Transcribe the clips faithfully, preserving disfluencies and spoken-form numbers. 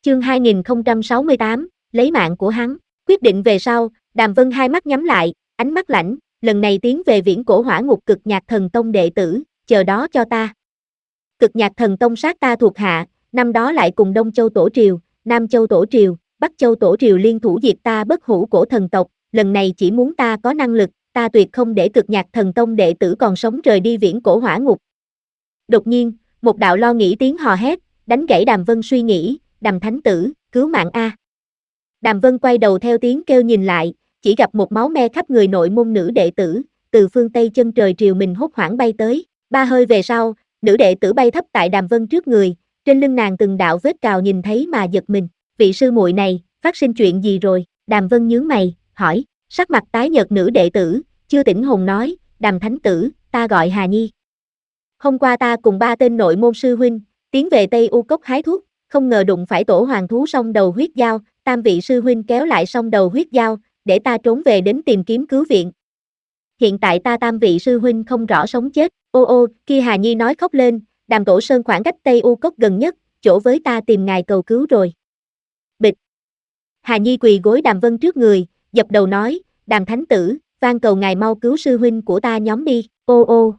Chương hai nghìn không trăm sáu mươi tám, lấy mạng của hắn. Quyết định về sau, Đàm Vân hai mắt nhắm lại, ánh mắt lãnh, lần này tiến về viễn cổ hỏa ngục Cực Nhạc Thần Tông đệ tử, chờ đó cho ta. Cực Nhạc Thần Tông sát ta thuộc hạ, năm đó lại cùng Đông Châu Tổ Triều, Nam Châu Tổ Triều, Bắc Châu Tổ Triều liên thủ diệt ta bất hủ cổ thần tộc, lần này chỉ muốn ta có năng lực, ta tuyệt không để Cực Nhạc Thần Tông đệ tử còn sống rời đi viễn cổ hỏa ngục. Đột nhiên, một đạo lo nghĩ tiếng hò hét, đánh gãy Đàm Vân suy nghĩ, Đàm Thánh Tử, cứu mạng a. Đàm Vân quay đầu theo tiếng kêu nhìn lại, chỉ gặp một máu me khắp người nội môn nữ đệ tử, từ phương Tây chân trời triều mình hốt hoảng bay tới, ba hơi về sau, nữ đệ tử bay thấp tại Đàm Vân trước người, trên lưng nàng từng đạo vết cào nhìn thấy mà giật mình, vị sư muội này, phát sinh chuyện gì rồi? Đàm Vân nhướng mày, hỏi, sắc mặt tái nhợt nữ đệ tử, chưa tỉnh hồn nói, Đàm Thánh Tử, ta gọi Hà Nhi. Hôm qua ta cùng ba tên nội môn sư huynh, tiến về Tây U Cốc hái thuốc, không ngờ đụng phải tổ hoàng thú song đầu huyết dao, tam vị sư huynh kéo lại song đầu huyết dao, để ta trốn về đến tìm kiếm cứu viện. Hiện tại ta tam vị sư huynh không rõ sống chết, ô ô, kia Hà Nhi nói khóc lên, Đàm Tổ Sơn khoảng cách Tây U Cốc gần nhất, chỗ với ta tìm ngài cầu cứu rồi. Bịch. Hà Nhi quỳ gối Đàm Vân trước người, dập đầu nói, Đàm Thánh Tử, van cầu ngài mau cứu sư huynh của ta nhóm đi, ô ô.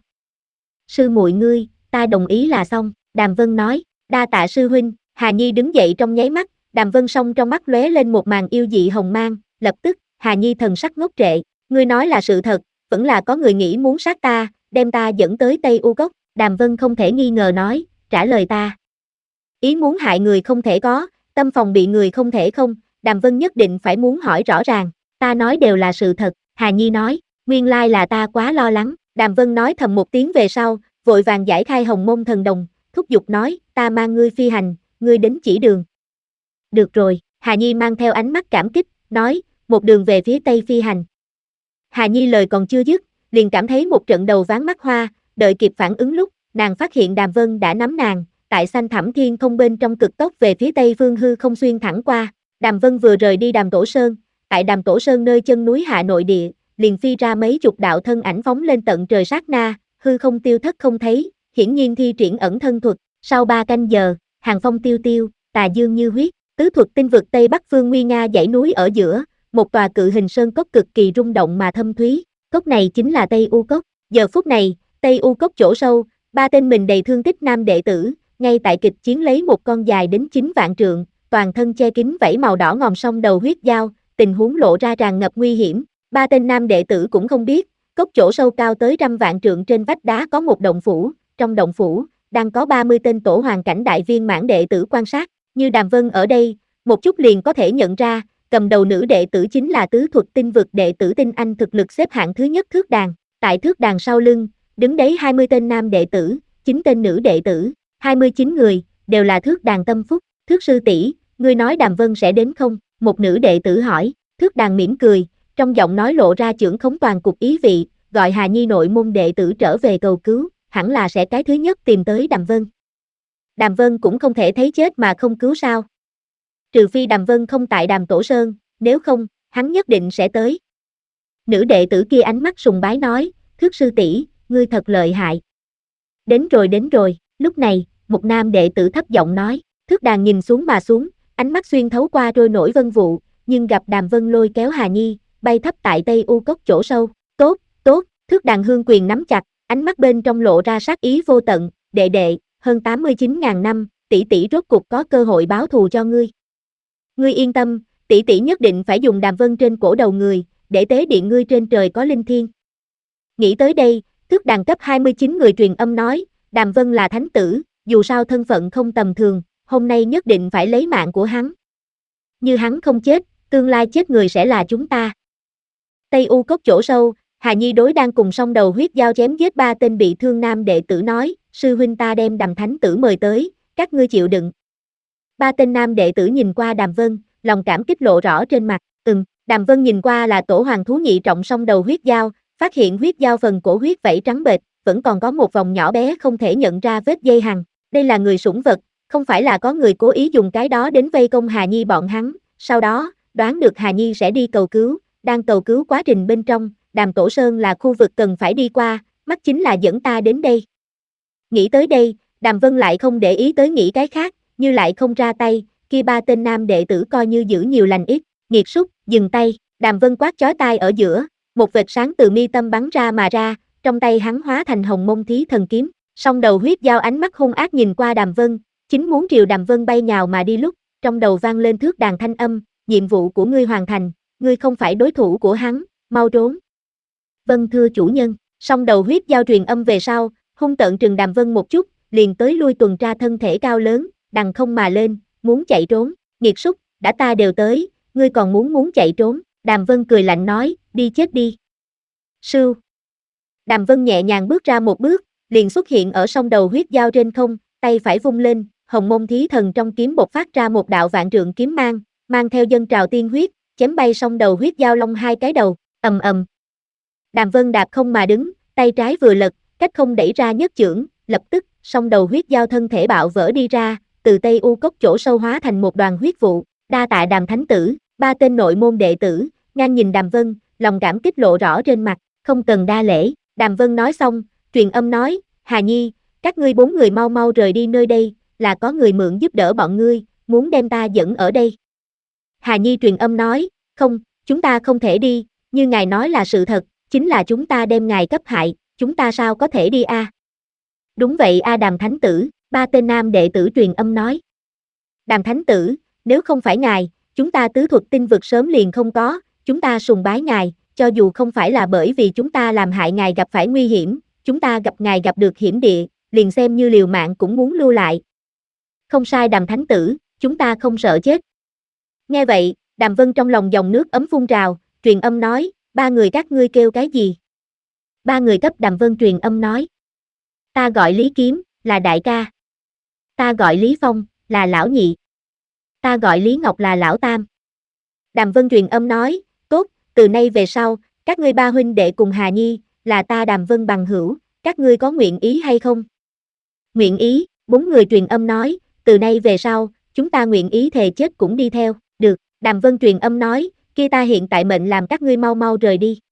Sư muội ngươi, ta đồng ý là xong, Đàm Vân nói, đa tạ sư huynh. Hà Nhi đứng dậy trong nháy mắt, Đàm Vân song trong mắt lóe lên một màn yêu dị hồng mang, lập tức, Hà Nhi thần sắc ngốc trệ, ngươi nói là sự thật, vẫn là có người nghĩ muốn sát ta, đem ta dẫn tới Tây U Cốc, Đàm Vân không thể nghi ngờ nói, trả lời ta. Ý muốn hại người không thể có, tâm phòng bị người không thể không, Đàm Vân nhất định phải muốn hỏi rõ ràng, ta nói đều là sự thật, Hà Nhi nói, nguyên lai là ta quá lo lắng, Đàm Vân nói thầm một tiếng về sau, vội vàng giải khai hồng môn thần đồng, thúc giục nói, ta mang ngươi phi hành, ngươi đến chỉ đường. Được rồi, Hà Nhi mang theo ánh mắt cảm kích, nói, một đường về phía Tây phi hành. Hà Nhi lời còn chưa dứt, liền cảm thấy một trận đầu ván mắt hoa, đợi kịp phản ứng lúc, nàng phát hiện Đàm Vân đã nắm nàng, tại xanh thẳm thiên không bên trong cực tốc về phía Tây phương hư không xuyên thẳng qua. Đàm Vân vừa rời đi Đàm Tổ Sơn, tại Đàm Tổ Sơn nơi chân núi hạ nội địa, liền phi ra mấy chục đạo thân ảnh phóng lên tận trời sát na, hư không tiêu thất không thấy, hiển nhiên thi triển ẩn thân thuật. Sau ba canh giờ, hàng phong tiêu tiêu, tà dương như huyết, tứ thuật tinh vực Tây Bắc phương nguy nga dãy núi ở giữa, một tòa cự hình sơn cốc cực kỳ rung động mà thâm thúy, cốc này chính là Tây U Cốc. Giờ phút này, Tây U Cốc chỗ sâu, ba tên mình đầy thương tích nam đệ tử, ngay tại kịch chiến lấy một con dài đến chín vạn trượng, toàn thân che kín vảy màu đỏ ngòm song đầu huyết dao, tình huống lộ ra tràn ngập nguy hiểm. Ba tên nam đệ tử cũng không biết, cốc chỗ sâu cao tới trăm vạn trượng trên vách đá có một động phủ, trong động phủ đang có ba mươi tên tổ hoàng cảnh đại viên mãn đệ tử quan sát, như Đàm Vân ở đây, một chút liền có thể nhận ra, cầm đầu nữ đệ tử chính là tứ thuật tinh vực đệ tử Tinh Anh thực lực xếp hạng thứ nhất Thước Đàn, tại Thước Đàn sau lưng, đứng đấy hai mươi tên nam đệ tử, chín tên nữ đệ tử, hai mươi chín người, đều là Thước Đàn tâm phúc. Thước sư tỷ, ngươi nói Đàm Vân sẽ đến không? Một nữ đệ tử hỏi. Thước Đàn mỉm cười, trong giọng nói lộ ra chưởng khống toàn cục ý vị, gọi Hà Nhi nội môn đệ tử trở về cầu cứu, hẳn là sẽ cái thứ nhất tìm tới Đàm Vân. Đàm Vân cũng không thể thấy chết mà không cứu sao? Trừ phi Đàm Vân không tại Đàm Tổ Sơn, nếu không, hắn nhất định sẽ tới. Nữ đệ tử kia ánh mắt sùng bái nói, Thước sư tỷ, ngươi thật lợi hại. Đến rồi đến rồi, lúc này, một nam đệ tử thấp giọng nói, Thước Đàn nhìn xuống mà xuống, ánh mắt xuyên thấu qua trôi nổi vân vụ, nhưng gặp Đàm Vân lôi kéo Hà Nhi, bay thấp tại Tây U Cốc chỗ sâu, tốt, tốt, Thước Đàn hương quyền nắm chặt, ánh mắt bên trong lộ ra sát ý vô tận, đệ đệ, hơn tám mươi chín ngàn năm, tỷ tỷ rốt cục có cơ hội báo thù cho ngươi. Ngươi yên tâm, tỷ tỷ nhất định phải dùng Đàm Vân trên cổ đầu người, để tế điện ngươi trên trời có linh thiêng. Nghĩ tới đây, Thước Đàn cấp hai mươi chín người truyền âm nói, Đàm Vân là thánh tử, dù sao thân phận không tầm thường, hôm nay nhất định phải lấy mạng của hắn. Như hắn không chết, tương lai chết người sẽ là chúng ta. Tây U Cốc chỗ sâu, Hà Nhi đối đang cùng song đầu huyết dao chém giết ba tên bị thương nam đệ tử nói, sư huynh ta đem Đàm Thánh Tử mời tới, các ngươi chịu đựng. Ba tên nam đệ tử nhìn qua Đàm Vân, lòng cảm kích lộ rõ trên mặt, ừm, Đàm Vân nhìn qua là tổ hoàng thú nhị trọng song đầu huyết dao, phát hiện huyết dao phần cổ huyết vảy trắng bệch, vẫn còn có một vòng nhỏ bé không thể nhận ra vết dây hằn, đây là người sủng vật, không phải là có người cố ý dùng cái đó đến vây công Hà Nhi bọn hắn, sau đó, đoán được Hà Nhi sẽ đi cầu cứu, đang cầu cứu quá trình bên trong, Đàm Tổ Sơn là khu vực cần phải đi qua, mắt chính là dẫn ta đến đây. Nghĩ tới đây, Đàm Vân lại không để ý tới nghĩ cái khác, như lại không ra tay, kia ba tên nam đệ tử coi như giữ nhiều lành ít, nghiệt súc, dừng tay, Đàm Vân quát chói tai ở giữa, một vệt sáng từ mi tâm bắn ra mà ra, trong tay hắn hóa thành hồng môn thí thần kiếm, song đầu huyết dao ánh mắt hung ác nhìn qua Đàm Vân, chính muốn triều Đàm Vân bay nhào mà đi lúc, trong đầu vang lên thước đàn thanh âm, nhiệm vụ của ngươi hoàn thành, ngươi không phải đối thủ của hắn, mau trốn. Vâng thưa chủ nhân, song đầu huyết dao truyền âm về sau, hung tợn trừng Đàm Vân một chút, liền tới lui tuần tra thân thể cao lớn, đằng không mà lên, muốn chạy trốn, nghiệt súc, đã ta đều tới, ngươi còn muốn muốn chạy trốn, Đàm Vân cười lạnh nói, đi chết đi. Sưu. Đàm Vân nhẹ nhàng bước ra một bước, liền xuất hiện ở song đầu huyết dao trên không, tay phải vung lên, hồng môn thí thần trong kiếm bộc phát ra một đạo vạn trượng kiếm mang, mang theo dân trào tiên huyết, chém bay song đầu huyết dao long hai cái đầu, ầm ầm. Đàm Vân đạp không mà đứng, tay trái vừa lật, cách không đẩy ra nhất chưởng, lập tức, song đầu huyết dao thân thể bạo vỡ đi ra, từ Tây U cốc chỗ sâu hóa thành một đoàn huyết vụ, đa tạ Đàm thánh tử, ba tên nội môn đệ tử, ngang nhìn Đàm Vân, lòng cảm kích lộ rõ trên mặt, không cần đa lễ, Đàm Vân nói xong, truyền âm nói, Hà Nhi, các ngươi bốn người mau mau rời đi nơi đây, là có người mượn giúp đỡ bọn ngươi, muốn đem ta dẫn ở đây. Hà Nhi truyền âm nói, không, chúng ta không thể đi, như ngài nói là sự thật, chính là chúng ta đem ngài cấp hại, chúng ta sao có thể đi a? À? Đúng vậy a à Đàm thánh tử, ba tên nam đệ tử truyền âm nói. Đàm thánh tử, nếu không phải ngài, chúng ta tứ thuật tinh vực sớm liền không có, chúng ta sùng bái ngài, cho dù không phải là bởi vì chúng ta làm hại ngài gặp phải nguy hiểm, chúng ta gặp ngài gặp được hiểm địa, liền xem như liều mạng cũng muốn lưu lại. Không sai Đàm thánh tử, chúng ta không sợ chết. Nghe vậy, Đàm Vân trong lòng dòng nước ấm phun trào, truyền âm nói, ba người các ngươi kêu cái gì? Ba người cấp Đàm Vân truyền âm nói. Ta gọi Lý Kiếm, là đại ca. Ta gọi Lý Phong, là lão nhị. Ta gọi Lý Ngọc là lão tam. Đàm Vân truyền âm nói, tốt, từ nay về sau, các ngươi ba huynh đệ cùng Hà Nhi, là ta Đàm Vân bằng hữu, các ngươi có nguyện ý hay không? Nguyện ý, bốn người truyền âm nói, từ nay về sau, chúng ta nguyện ý thề chết cũng đi theo, được, Đàm Vân truyền âm nói, kia ta hiện tại mệnh làm các ngươi mau mau rời đi.